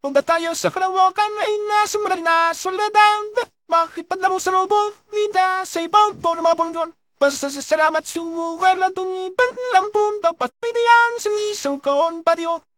Punta tayo sa kalawakan ay nasa marami na soledad. Makipadlamo sa loob, vida sa ibang po ng mga bundon. Basta sa salamat sumuwer na tungipan lang punta. Patpidayan sa isang kaon patio.